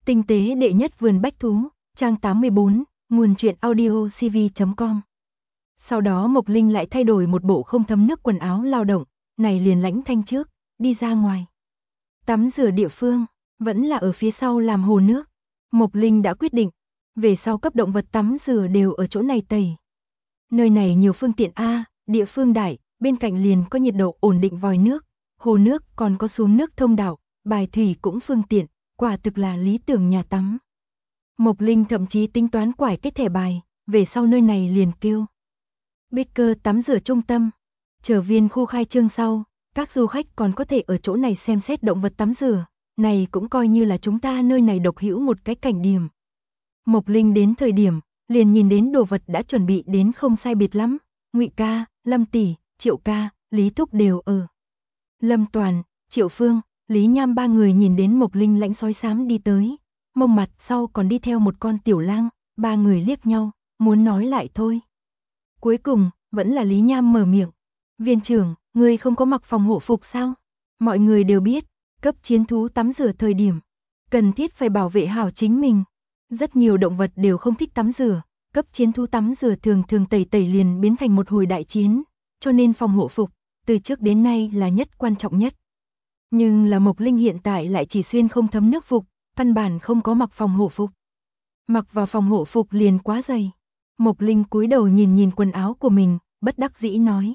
Tinh tế đệ nhất vườn bách thú, trang 84, nguồn truyện audio cv.com. Sau đó Mộc Linh lại thay đổi một bộ không thấm nước quần áo lao động, này liền lãnh Thanh trước, đi ra ngoài. Tắm rửa địa phương, vẫn là ở phía sau làm hồ nước. Mộc Linh đã quyết định, về sau cấp động vật tắm rửa đều ở chỗ này tẩy. Nơi này nhiều phương tiện A, địa phương đại, bên cạnh liền có nhiệt độ ổn định vòi nước, hồ nước còn có xuống nước thông đạo, bài thủy cũng phương tiện, quả thực là lý tưởng nhà tắm. Mộc Linh thậm chí tính toán quải cái thẻ bài, về sau nơi này liền kêu Baker tắm rửa trung tâm. Chờ viên khu khai trương sau, các du khách còn có thể ở chỗ này xem xét động vật tắm rửa, này cũng coi như là chúng ta nơi này độc hữu một cái cảnh điểm. Mộc Linh đến thời điểm, liền nhìn đến đồ vật đã chuẩn bị đến không sai biệt lắm, Ngụy ca, Lâm tỷ, Triệu ca, Lý Thúc đều ở. Lâm Toàn, Triệu Phương, Lý Nham ba người nhìn đến Mộc Linh lãnh sói xám đi tới, mông mặt sau còn đi theo một con tiểu lang, ba người liếc nhau, muốn nói lại thôi. Cuối cùng, vẫn là Lý Nham mở miệng. Viên trưởng, ngươi không có mặc phòng hộ phục sao? Mọi người đều biết, cấp chiến thú tắm rửa thời điểm, cần thiết phải bảo vệ hảo chính mình. Rất nhiều động vật đều không thích tắm rửa, cấp chiến thú tắm rửa thường thường tẩy liền biến thành một hồi đại chiến, cho nên phòng hộ phục, từ trước đến nay là nhất quan trọng nhất. Nhưng là Mộc Linh hiện tại lại chỉ xuyên không thấm nước phục, căn bản không có mặc phòng hộ phục. Mặc vào phòng hộ phục liền quá dày. Mộc Linh cúi đầu nhìn nhìn quần áo của mình, bất đắc dĩ nói.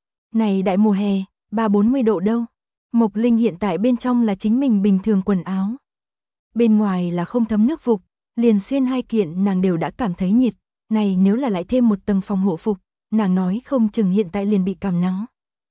Này đại mùa hè, 30-40 độ đâu. Mộc Linh hiện tại bên trong là chính mình bình thường quần áo. Bên ngoài là không thấm nước phục, liền xuyên hai kiện nàng đều đã cảm thấy nhiệt. Này nếu là lại thêm một tầng phòng hộ phục, nàng nói không chừng hiện tại liền bị cảm nắng.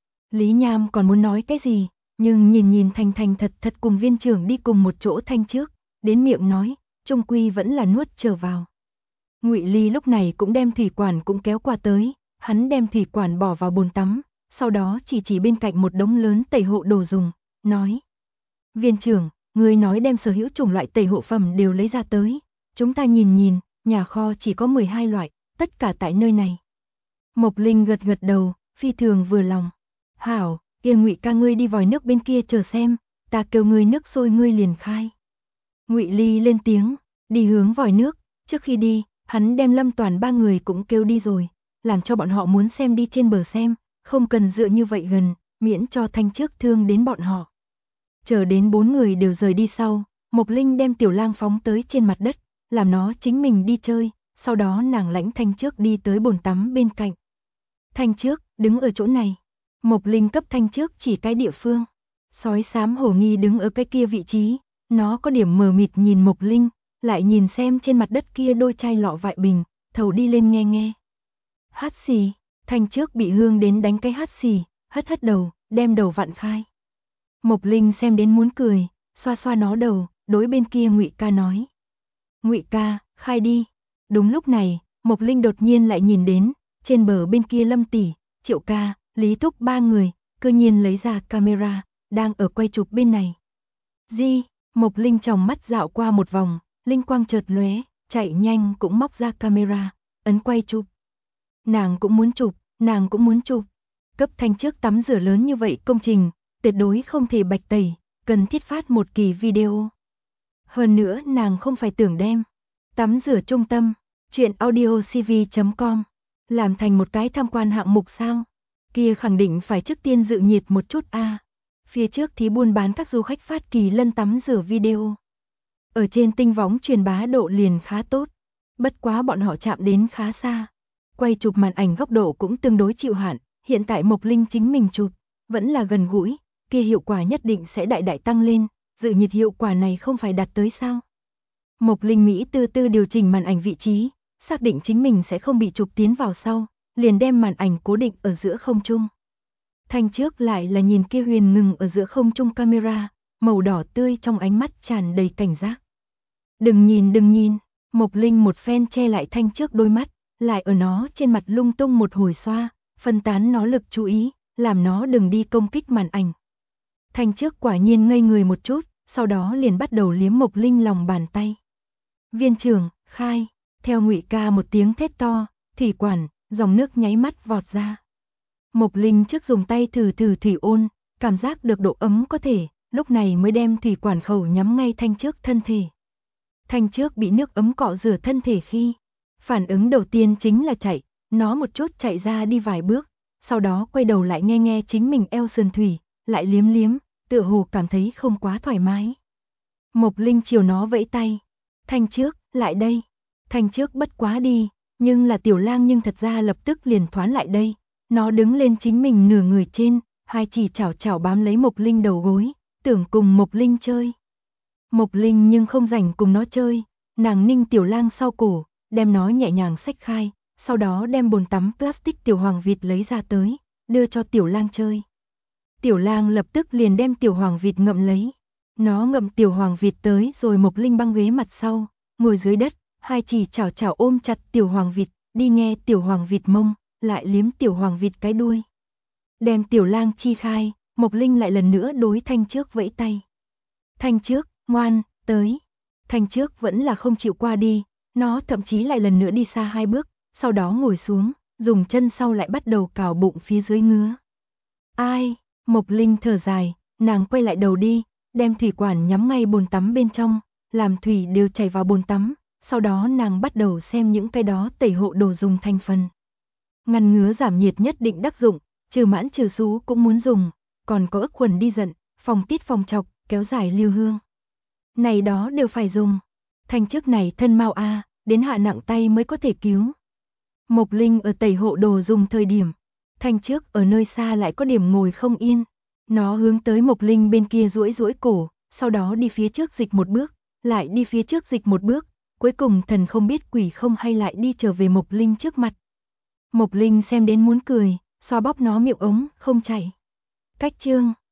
Lý Nham còn muốn nói cái gì, nhưng nhìn thành thật cùng viên trưởng đi cùng một chỗ Thanh trước, đến miệng nói, trung quy vẫn là nuốt trở vào. Ngụy Ly lúc này cũng đem thủy quản cũng kéo qua tới, hắn đem thủy quản bỏ vào bồn tắm, sau đó chỉ bên cạnh một đống lớn tẩy hộ đồ dùng, nói. Viên trưởng, người nói đem sở hữu chủng loại tẩy hộ phẩm đều lấy ra tới, chúng ta nhìn, nhà kho chỉ có 12 loại, tất cả tại nơi này. Mộc Linh gật đầu, phi thường vừa lòng. Hảo, kia Ngụy ca ngươi đi vòi nước bên kia chờ xem, ta kêu ngươi nước sôi ngươi liền khai. Ngụy Ly lên tiếng, đi hướng vòi nước, trước khi đi, hắn đem Lâm Toàn ba người cũng kêu đi rồi, làm cho bọn họ muốn xem đi trên bờ xem, không cần dựa như vậy gần, miễn cho Thanh trước thương đến bọn họ. Chờ đến 4 người đều rời đi sau, Mộc Linh đem tiểu lang phóng tới trên mặt đất, làm nó chính mình đi chơi, sau đó nàng lãnh Thanh trước đi tới bồn tắm bên cạnh. Thanh trước, đứng ở chỗ này. Mộc Linh cấp Thanh trước chỉ cái địa phương. Sói xám hổ nghi đứng ở cái kia vị trí, nó có điểm mờ mịt nhìn Mộc Linh, lại nhìn xem trên mặt đất kia đôi chai lọ vại bình, thầu đi lên nghe. Hát xì, Thanh trước bị hương đến đánh cái hát xì, hất đầu, đem đầu vặn khai. Mộc Linh xem đến muốn cười, xoa nó đầu, đối bên kia Ngụy ca nói. Ngụy ca, khai đi. Đúng lúc này, Mộc Linh đột nhiên lại nhìn đến, trên bờ bên kia Lâm tỷ, Triệu ca, Lý Thúc ba người, cơ nhiên lấy ra camera, đang ở quay chụp bên này. Di, Mộc Linh tròng mắt dạo qua một vòng, linh quang chợt lóe, chạy nhanh cũng móc ra camera, ấn quay chụp. Nàng cũng muốn chụp. Cấp Thanh trước tắm rửa lớn như vậy công trình, tuyệt đối không thể bạch tẩy, cần thiết phát một kỳ video. Hơn nữa nàng không phải tưởng đem tắm rửa trung tâm, truyện audio cv.com làm thành một cái tham quan hạng mục sao? Kia khẳng định phải trước tiên dự nhiệt một chút a. Phía trước thì buôn bán các du khách phát kỳ lân tắm rửa video. Ở trên tinh võng truyền bá độ liền khá tốt, bất quá bọn họ chạm đến khá xa. Quay chụp màn ảnh góc độ cũng tương đối chịu hạn, hiện tại Mộc Linh chính mình chụp, vẫn là gần gũi, kia hiệu quả nhất định sẽ đại tăng lên, dự nhiệt hiệu quả này không phải đạt tới sao? Mộc Linh Mỹ tư điều chỉnh màn ảnh vị trí, xác định chính mình sẽ không bị chụp tiến vào sau, liền đem màn ảnh cố định ở giữa không trung. Thanh trước lại là nhìn kia huyền ngừng ở giữa không trung camera, màu đỏ tươi trong ánh mắt tràn đầy cảnh giác. Đừng nhìn, Mộc Linh một phen che lại Thanh trước đôi mắt, lại ở nó trên mặt lung tung một hồi xoa, phân tán nó lực chú ý, làm nó đừng đi công kích màn ảnh. Thanh trước quả nhiên ngây người một chút, sau đó liền bắt đầu liếm Mộc Linh lòng bàn tay. Viên trưởng, khai, theo Ngụy ca một tiếng thét to, thủy quản, dòng nước nháy mắt vọt ra. Mộc Linh trước dùng tay thử thủy ôn, cảm giác được độ ấm có thể, lúc này mới đem thủy quản khẩu nhắm ngay Thanh trước thân thể. Thanh trước bị nước ấm cọ rửa thân thể khi, phản ứng đầu tiên chính là chạy, nó một chút chạy ra đi vài bước, sau đó quay đầu lại nghe nghe chính mình eo sườn thủy, lại liếm liếm, tựa hồ cảm thấy không quá thoải mái. Mộc Linh chiều nó vẫy tay, Thanh trước, lại đây. Thanh trước bất quá đi, nhưng là Tiểu Lang nhưng thật ra lập tức liền thoán lại đây, nó đứng lên chính mình nửa người trên, hai chỉ chảo chảo bám lấy Mộc Linh đầu gối, tưởng cùng Mộc Linh chơi. Mộc Linh nhưng không rảnh cùng nó chơi, nàng ninh Tiểu Lang sau cổ, đem nó nhẹ nhàng xách khai, sau đó đem bồn tắm plastic tiểu hoàng vịt lấy ra tới, đưa cho Tiểu Lang chơi. Tiểu Lang lập tức liền đem tiểu hoàng vịt ngậm lấy. Nó ngậm tiểu hoàng vịt tới rồi Mộc Linh băng ghế mặt sau, ngồi dưới đất, hai chỉ chảo chảo ôm chặt tiểu hoàng vịt, đi nghe tiểu hoàng vịt mông, lại liếm tiểu hoàng vịt cái đuôi. Đem Tiểu Lang chi khai, Mộc Linh lại lần nữa đối Thanh trước vẫy tay. Thanh trước, ngoan, tới. Thanh trước vẫn là không chịu qua đi, nó thậm chí lại lần nữa đi xa hai bước, sau đó ngồi xuống, dùng chân sau lại bắt đầu cào bụng phía dưới ngứa. Ai, Mộc Linh thở dài, nàng quay lại đầu đi, đem thủy quản nhắm ngay bồn tắm bên trong, làm thủy đều chảy vào bồn tắm, sau đó nàng bắt đầu xem những cái đó tẩy hộ đồ dùng thành phần. Ngăn ngứa giảm nhiệt nhất định đắc dụng, trừ mãn trừ xú cũng muốn dùng, còn có ức khuẩn đi giận, phòng tiết phòng trọc, kéo dài lưu hương. Này đó đều phải dùng. Thanh trước này thân mau a, đến hạ nặng tay mới có thể cứu. Mộc Linh ở tẩy hộ đồ dùng thời điểm, Thanh trước ở nơi xa lại có điểm ngồi không yên. Nó hướng tới Mộc Linh bên kia duỗi duỗi cổ, sau đó đi phía trước dịch một bước, lại đi phía trước dịch một bước, cuối cùng thần không biết quỷ không hay lại đi trở về Mộc Linh trước mặt. Mộc Linh xem đến muốn cười, xoa bóp nó miệng ống, không chảy. Cách chương